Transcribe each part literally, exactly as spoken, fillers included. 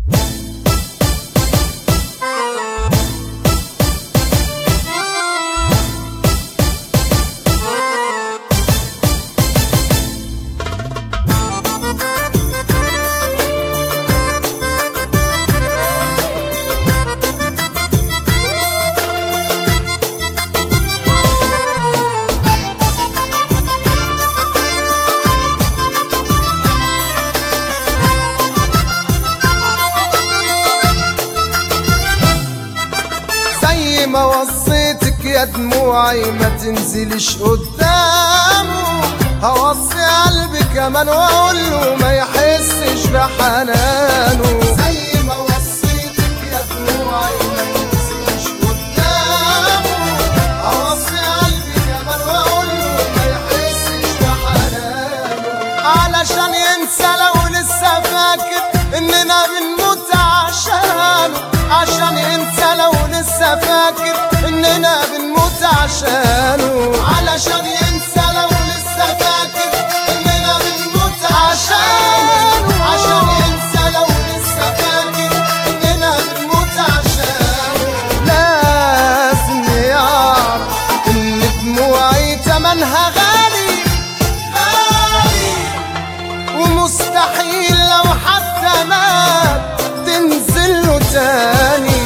ما وصيتك يا دموعي ما تنزلش قدامه، هوصي قلبي كمان واقول له ما يحسش بحنانه. زي ما وصيتك يا دموعي ما تنزلش قدامه، هوصي قلبي كمان واقول له ما يحسش بحنانه. علشان ينسى لو لسه فاكر اننا بنموت عشانه، عشان ينسى لو لسه فاكر اننا بنموت عشانه، علشان ينسى لو لسه فاكر اننا بنموت عشانه، عشان ينسى لو لسه فاكر اننا بنموت عشانه. لازم يعرف ان دموعي تمنها غالي غالي، ومستحيل لو حتى مات تنزله تاني.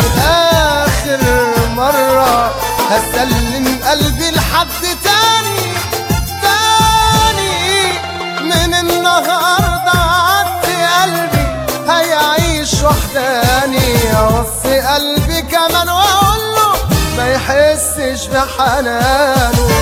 هسلم قلبي لحد تاني تاني، من النهارده عدي قلبي هيعيش وحداني. اوصي قلبي كمان واقول له ما يحسش بحنانه.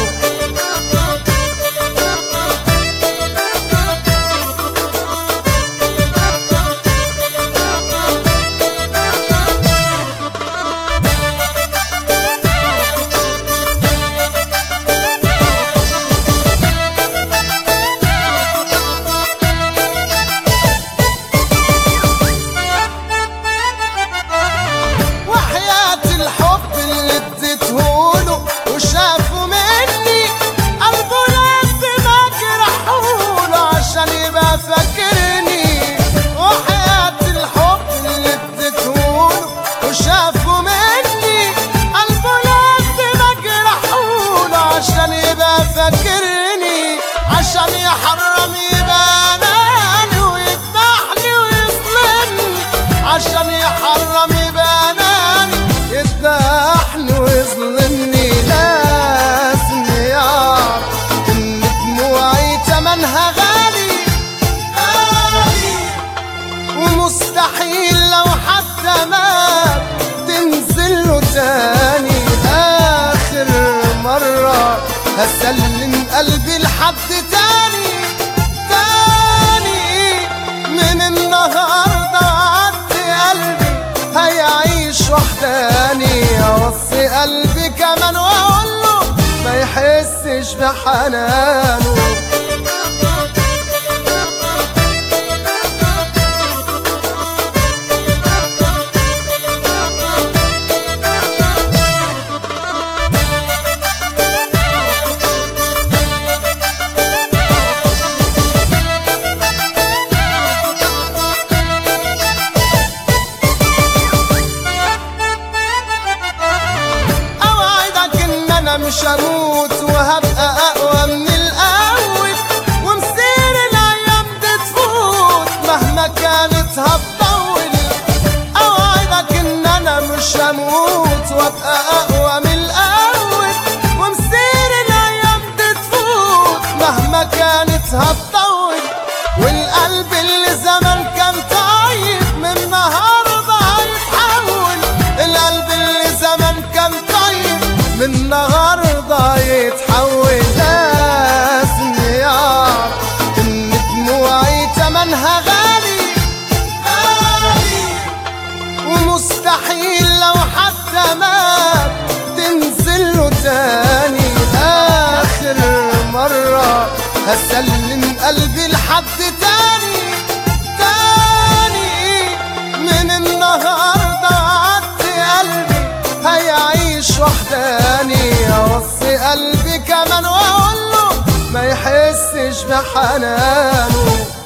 فكرني عشان يحرم يباناني ويذبحني ويظلمني، عشان يحرم يباناني يذبحني ويظلمني. لازم يعرف ان دموعي تمنها غالي غالي، ومستحيل لو حتى مات تنزله تاني. آخر مرة هسلم قلبي لحد تاني تاني، من النهارده عدي قلبي هيعيش وحداني. اوصي قلبي كمان واقول له ما يحسش بحنانه. مش هموت وهبقى اقوى من الاول، ومسير الايام تفوت مهما كانت هتطول. اوعدك ان انا مش هموت وابقى اقوى من الاول، ومسير الايام تفوت مهما كانت هتطول. والقلب اللي زمان كان طيب من النهارده هيتحول، القلب اللي زمان كان طيب من النهارده يتحول. لازم يعرف ان دموعي تمنها غالي غالي، ومستحيل لو حتى مات تنزله تاني. آخر مرة هسلم قلبي لحد تاني تاني، من النهارده عدي قلبي هيعيش وحداني. اوصي قلبي كمان واقول له ما يحسش بحنانه.